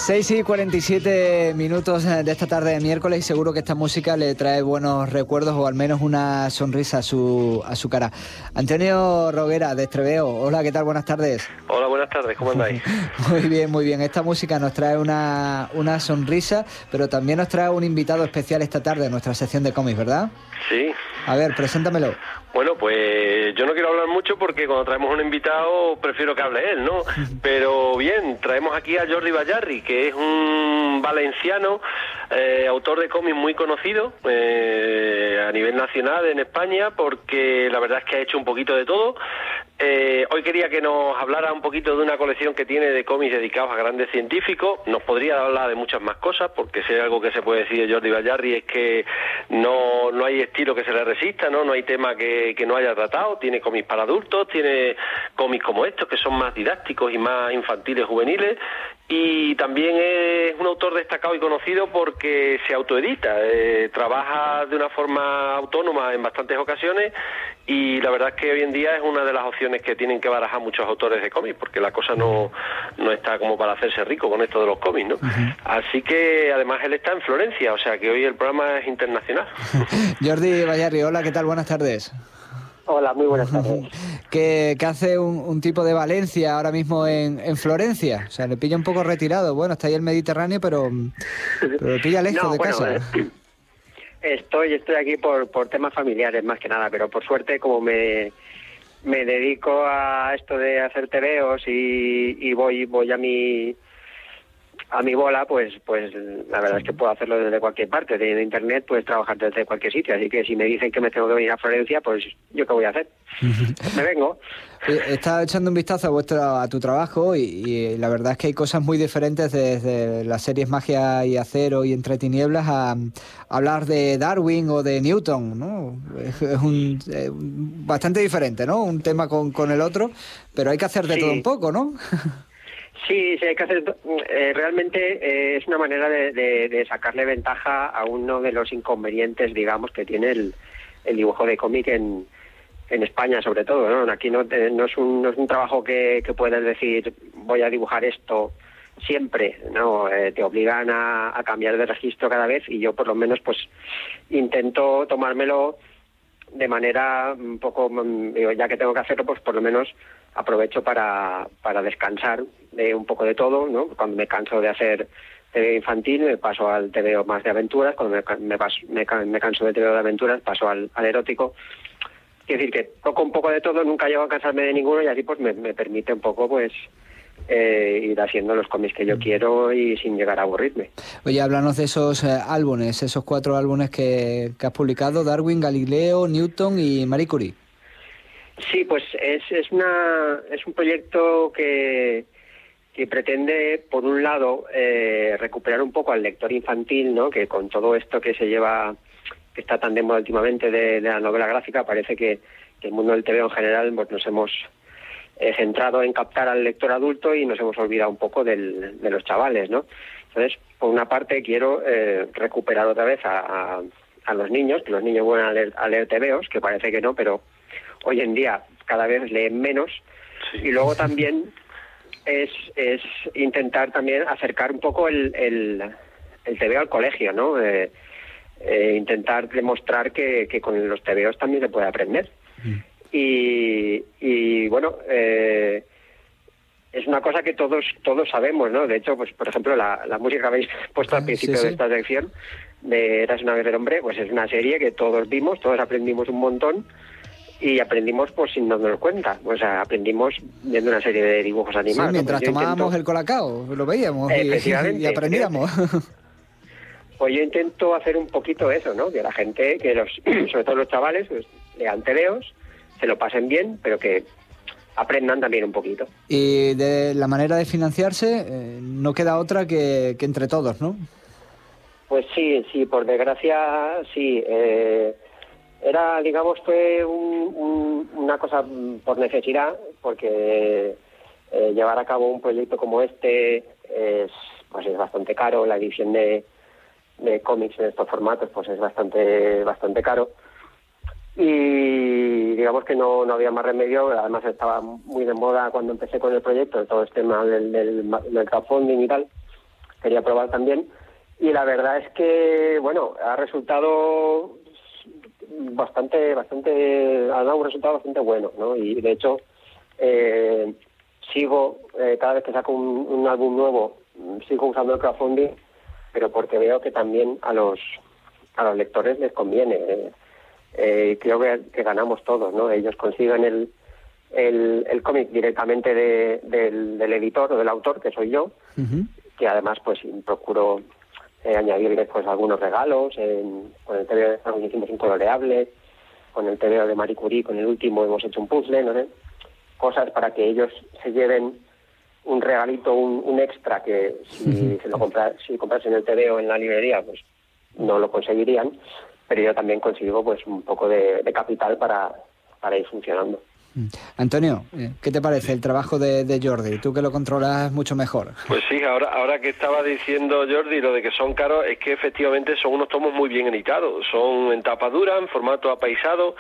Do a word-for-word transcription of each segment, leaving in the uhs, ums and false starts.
seis y cuarenta y siete minutos de esta tarde de miércoles y seguro que esta música le trae buenos recuerdos o al menos una sonrisa a su a su cara. Antonio Roguera, de Estreveo. Hola, ¿qué tal? Buenas tardes. Hola, buenas tardes, ¿cómo andáis? Muy bien, muy bien. Esta música nos trae una, una sonrisa, pero también nos trae un invitado especial esta tarde en nuestra sección de cómics, ¿verdad? Sí. A ver, preséntamelo. Bueno, pues yo no quiero hablar mucho porque cuando traemos un invitado prefiero que hable él, ¿no? Pero bien, traemos aquí a Jordi Bayarri, que es un valenciano, eh, autor de cómics muy conocido eh, a nivel nacional en España, porque la verdad es que ha hecho un poquito de todo. Eh, hoy quería que nos hablara un poquito de una colección que tiene de cómics dedicados a grandes científicos. Nos podría hablar de muchas más cosas, porque si hay algo que se puede decir de Jordi Bayarri es que no, no hay estilo que se le resista, ¿no? No hay tema que, que no haya tratado. Tiene cómics para adultos, tiene cómics como estos, que son más didácticos y más infantiles, juveniles. Y también es un autor destacado y conocido porque se autoedita, eh, trabaja de una forma autónoma en bastantes ocasiones y la verdad es que hoy en día es una de las opciones que tienen que barajar muchos autores de cómics, porque la cosa no, no está como para hacerse rico con esto de los cómics, ¿no? Uh-huh. Así que además él está en Florencia, o sea que hoy el programa es internacional. Jordi Bayarri, hola, ¿qué tal? Buenas tardes. Hola, muy buenas tardes. ¿Qué, qué hace un, un tipo de Valencia ahora mismo en, en Florencia? O sea, le pilla un poco retirado. Bueno, está ahí el Mediterráneo, pero, pero le pilla lejos no, de bueno, casa. Eh, estoy estoy aquí por, por temas familiares más que nada, pero por suerte como me, me dedico a esto de hacer tebeos y, y voy voy a mi... a mi bola, pues pues la verdad es que puedo hacerlo desde cualquier parte. De internet puedes trabajar desde cualquier sitio, así que si me dicen que me tengo que venir a Florencia, pues ¿yo qué voy a hacer? Me vengo. He estado echando un vistazo a vuestro a tu trabajo y, y la verdad es que hay cosas muy diferentes desde las series Magia y Acero y Entre Tinieblas a, a hablar de Darwin o de Newton, ¿no? Es, es un eh, bastante diferente, ¿no? Un tema con, con el otro, pero hay que hacer de sí. todo un poco, ¿no? Sí, sí, hay que hacer. Eh, realmente eh, es una manera de, de, de sacarle ventaja a uno de los inconvenientes, digamos, que tiene el, el dibujo de cómic en, en España, sobre todo, ¿no? Aquí no, no, es, un, no es un trabajo que, que puedes decir, voy a dibujar esto siempre, ¿no? Eh, te obligan a, a cambiar de registro cada vez y yo, por lo menos, pues intento tomármelo de manera un poco, digo, ya que tengo que hacerlo, pues por lo menos aprovecho para, para descansar de un poco de todo, ¿no? Cuando me canso de hacer T V infantil, me paso al T V más de aventuras. Cuando me, me, paso, me, me canso de T V de aventuras, paso al, al erótico. Quiero decir que toco un poco de todo, nunca llego a cansarme de ninguno y así pues me, me permite un poco pues eh, ir haciendo los cómics que yo quiero y sin llegar a aburrirme. Oye, háblanos de esos eh, álbumes, esos cuatro álbumes que, que has publicado: Darwin, Galileo, Newton y Marie Curie. Sí, pues es, es, una, es un proyecto que, que pretende, por un lado, eh, recuperar un poco al lector infantil, ¿no? Que con todo esto que se lleva, que está tan de moda últimamente de, de la novela gráfica, parece que, que el mundo del T V en general pues nos hemos eh, centrado en captar al lector adulto y nos hemos olvidado un poco del, de los chavales, ¿no? Entonces, por una parte, quiero eh, recuperar otra vez a, a, a los niños, que los niños vuelvan a leer, a leer tebeos, que parece que no, pero hoy en día cada vez leen menos. Sí. Y luego también es, es intentar también acercar un poco el, el, el tebeo al colegio, ¿no? Eh, eh, intentar demostrar que, que con los tebeos también se puede aprender. Mm. Y, y bueno, eh, es una cosa que todos todos sabemos, ¿no? De hecho, pues por ejemplo, la, la música que habéis puesto al principio sí, sí. de esta sección, de Eras una vez el hombre, pues es una serie que todos vimos, todos aprendimos un montón. Y aprendimos pues sin darnos cuenta, o sea, aprendimos viendo una serie de dibujos animados. Sí, mientras pues tomábamos intento... el colacao, lo veíamos y, y aprendíamos. Pues yo intento hacer un poquito eso, ¿no? Que la gente, que los, sobre todo los chavales, pues lean tebeos, se lo pasen bien, pero que aprendan también un poquito. Y de la manera de financiarse, eh, no queda otra que, que entre todos, ¿no? Pues sí, sí, por desgracia, sí. Eh, Era, digamos, fue un, un, una cosa por necesidad, porque eh, llevar a cabo un proyecto como este es, pues es bastante caro. La edición de, de cómics en estos formatos pues es bastante bastante caro. Y digamos que no, no había más remedio. Además estaba muy de moda cuando empecé con el proyecto, todo este tema del, del, del crowdfunding y tal. quería probar también. Y la verdad es que, bueno, ha resultado bastante, bastante, ha dado un resultado bastante bueno, ¿no? Y de hecho, eh, sigo, eh, cada vez que saco un, un álbum nuevo, sigo usando el crowdfunding, pero porque veo que también a los a los lectores les conviene. Eh, eh, creo que, que ganamos todos, ¿no? Ellos consiguen el el, el cómic directamente de, del, del editor o del autor, que soy yo, uh-huh. que además pues procuro eh, añadirles pues algunos regalos. En, con el T V O hicimos un coloreable, con el T V O de Marie Curie, con el último hemos hecho un puzzle, no sé, cosas para que ellos se lleven un regalito, un, un extra que si se lo compra, si comprasen el T V O en la librería, pues no lo conseguirían, pero yo también consigo pues un poco de, de capital para, para ir funcionando. Antonio, ¿qué te parece el trabajo de, de Jordi? Tú que lo controlas mucho mejor. Pues sí, ahora ahora que estaba diciendo Jordi lo de que son caros, es que efectivamente son unos tomos muy bien editados, son en tapa dura, en formato apaisado,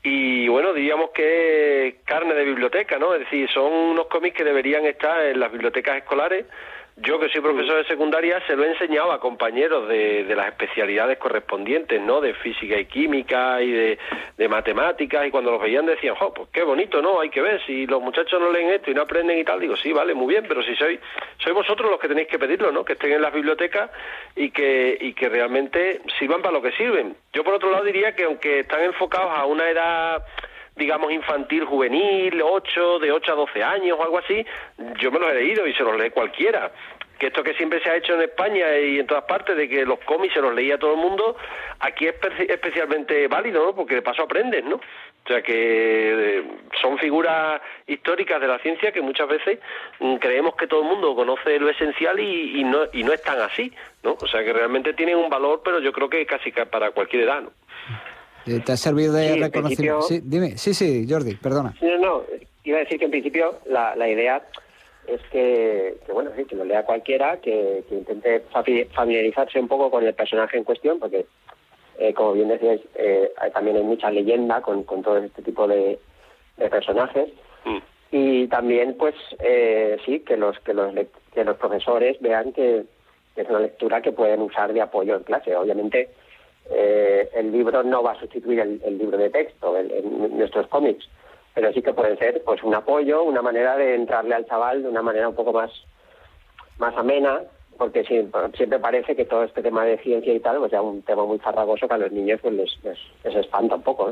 y bueno, diríamos que es carne de biblioteca, ¿no? Es decir, son unos cómics que deberían estar en las bibliotecas escolares. Yo, que soy profesor de secundaria, se lo he enseñado a compañeros de, de las especialidades correspondientes, ¿no? De física y química y de, de matemáticas, y cuando los veían decían, ¡oh, pues qué bonito!, ¿no? Hay que ver, si los muchachos no leen esto y no aprenden y tal. Digo, sí, vale, muy bien, pero si sois sois vosotros los que tenéis que pedirlo, ¿no? Que estén en las bibliotecas y que, y que realmente sirvan para lo que sirven. Yo, por otro lado, diría que aunque están enfocados a una edad, digamos, infantil, juvenil, ocho, de ocho a doce años o algo así, yo me los he leído y se los lee cualquiera. Que esto que siempre se ha hecho en España y en todas partes, de que los cómics se los leía todo el mundo, aquí es especialmente válido, ¿no? Porque de paso aprendes, ¿no? O sea que son figuras históricas de la ciencia que muchas veces creemos que todo el mundo conoce lo esencial y, y no y no es tan así, ¿no? O sea que realmente tienen un valor, pero yo creo que casi para cualquier edad, ¿no? ¿Te ha servido de sí, reconocimiento? Sí, dime. Sí, sí, Jordi, perdona. No, no, iba a decir que en principio la, la idea es que, que, bueno, sí, que lo lea cualquiera, que, que intente familiarizarse un poco con el personaje en cuestión, porque, eh, como bien decíais, eh, hay, también hay mucha leyenda con, con todo este tipo de, de personajes. Mm. Y también, pues, eh, sí, que los que los que los profesores vean que, que es una lectura que pueden usar de apoyo en clase. Obviamente, eh, el libro no va a sustituir el, el libro de texto, el, el, nuestros cómics, pero sí que pueden ser pues un apoyo, una manera de entrarle al chaval de una manera un poco más más amena, porque sí, siempre parece que todo este tema de ciencia y tal, pues ya un tema muy farragoso que a los niños pues les, les, les espanta un poco, ¿eh?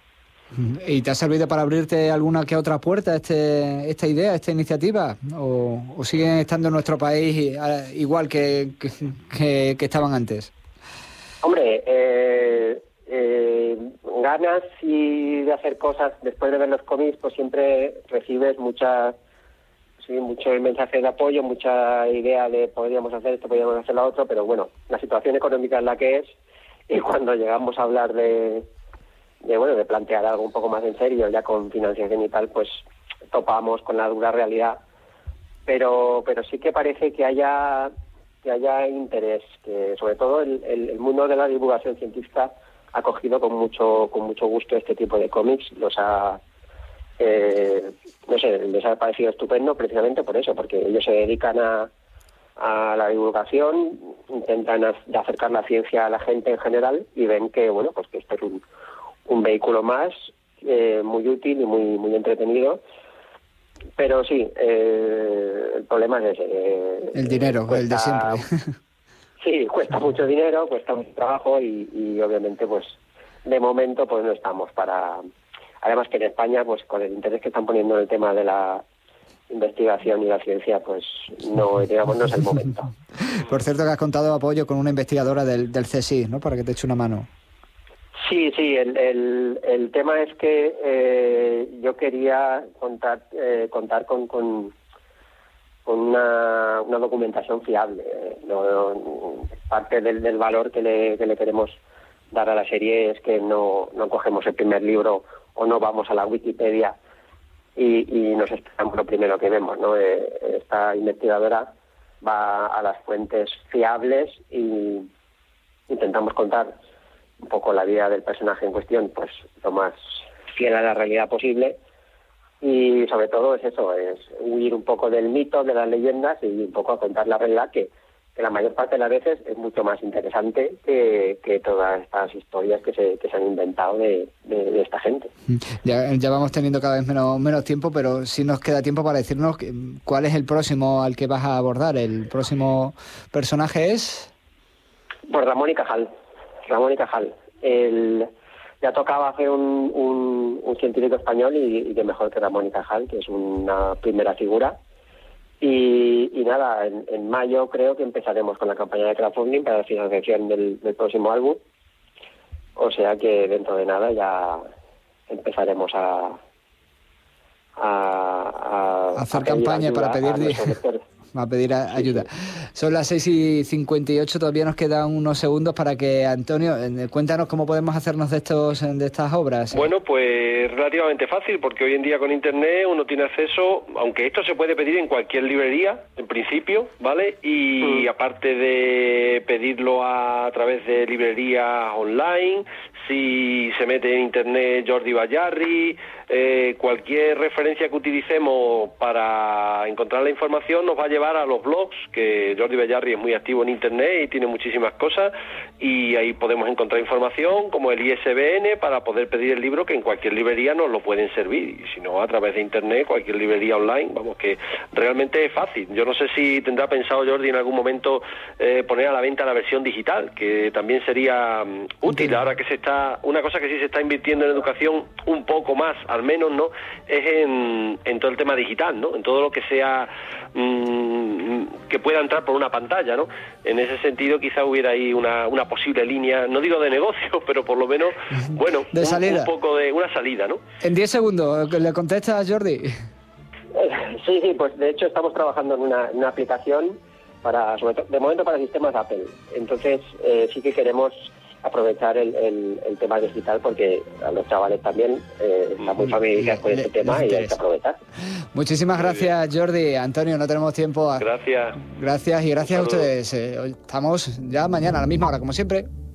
¿Y te ha servido para abrirte alguna que otra puerta este esta idea, esta iniciativa? ¿O, o siguen estando en nuestro país igual que, que, que, que estaban antes? Hombre, eh... Eh, ganas y de hacer cosas después de ver los cómics, pues siempre recibes mucha, sí, mucho mensaje de apoyo, mucha idea de podríamos hacer esto, podríamos hacer lo otro, pero bueno, la situación económica es la que es, y cuando llegamos a hablar de, de bueno, de plantear algo un poco más en serio, ya con financiación y tal, pues topamos con la dura realidad, pero pero sí que parece que haya que haya interés, que sobre todo el, el, el mundo de la divulgación científica ha cogido con mucho con mucho gusto este tipo de cómics, los ha eh, no sé, les ha parecido estupendo precisamente por eso, porque ellos se dedican a, a la divulgación, intentan a, de acercar la ciencia a la gente en general y ven que bueno, pues que este es un, un vehículo más eh, muy útil y muy muy entretenido. Pero sí, eh, el problema es ese. Eh, el dinero, cuesta, el de siempre. Sí, cuesta mucho dinero, cuesta mucho trabajo y, y obviamente pues de momento pues no estamos para... Además que en España pues con el interés que están poniendo en el tema de la investigación y la ciencia pues no, digamos, no es el momento. Por cierto que has contado apoyo con una investigadora del, del C S I C, ¿no? Para que te eche una mano. Sí, sí, el, el, el tema es que eh, yo quería contar eh, contar con... con con una, una documentación fiable. No, no, parte del, del valor que le, que le queremos dar a la serie es que no, no cogemos el primer libro o no vamos a la Wikipedia y, y nos esperamos lo primero que vemos, ¿no? Eh, esta investigadora va a las fuentes fiables y intentamos contar un poco la vida del personaje en cuestión, pues lo más fiel a la realidad posible. Y sobre todo es eso, es huir un poco del mito, de las leyendas y un poco a contar la realidad que, que la mayor parte de las veces es mucho más interesante que, que todas estas historias que se, que se han inventado de, de, de esta gente. Ya, ya vamos teniendo cada vez menos, menos tiempo, pero sí nos queda tiempo para decirnos que, cuál es el próximo al que vas a abordar. ¿El próximo personaje es? Pues Ramón y Cajal. Ramón y Cajal. El, ya tocaba hacer un, un, un científico español y, y que mejor que Ramón y Cajal, que es una primera figura. Y, y nada, en, en mayo creo que empezaremos con la campaña de crowdfunding para la financiación del, del próximo álbum. O sea que dentro de nada ya empezaremos a, a, a hacer a campaña para pedir a, a pedir a, ayuda. Sí, sí. Son las seis y cincuenta y ocho, todavía nos quedan unos segundos para que, Antonio, cuéntanos cómo podemos hacernos de estos de estas obras. Bueno, pues relativamente fácil, porque hoy en día con Internet uno tiene acceso, aunque esto se puede pedir en cualquier librería, en principio, ¿vale? Y mm. aparte de pedirlo a, a través de librerías online, si se mete en Internet Jordi Bayarri, eh, cualquier referencia que utilicemos para encontrar la información nos va a llevar a los blogs, que Jordi Bayarri es muy activo en Internet y tiene muchísimas cosas, y ahí podemos encontrar información como el I S B N para poder pedir el libro, que en cualquier librería nos lo pueden servir, y si no a través de Internet, cualquier librería online. Vamos, que realmente es fácil. Yo no sé si tendrá pensado Jordi en algún momento eh, poner a la venta la versión digital, que también sería um, útil. Ahora que se está, una cosa que sí se está invirtiendo en educación un poco más, al menos, ¿no?, es en, en todo el tema digital, ¿no?, en todo lo que sea mmm, que pueda entrar por una pantalla, ¿no? En ese sentido quizá hubiera ahí una, una posible línea, no digo de negocio, pero por lo menos, bueno, de salida. Un, un poco de una salida, ¿no? En diez segundos, ¿le contesta a Jordi? Sí, sí, pues de hecho estamos trabajando en una, una aplicación para, sobre todo, de momento para sistemas Apple. Entonces eh, sí que queremos aprovechar el, el, el tema digital, porque a los chavales también eh, están muy familiarizados con este tema y hay que aprovechar. Muchísimas gracias, Jordi. Antonio, no tenemos tiempo. Gracias. Gracias y gracias a ustedes. Estamos ya mañana a la misma hora, como siempre.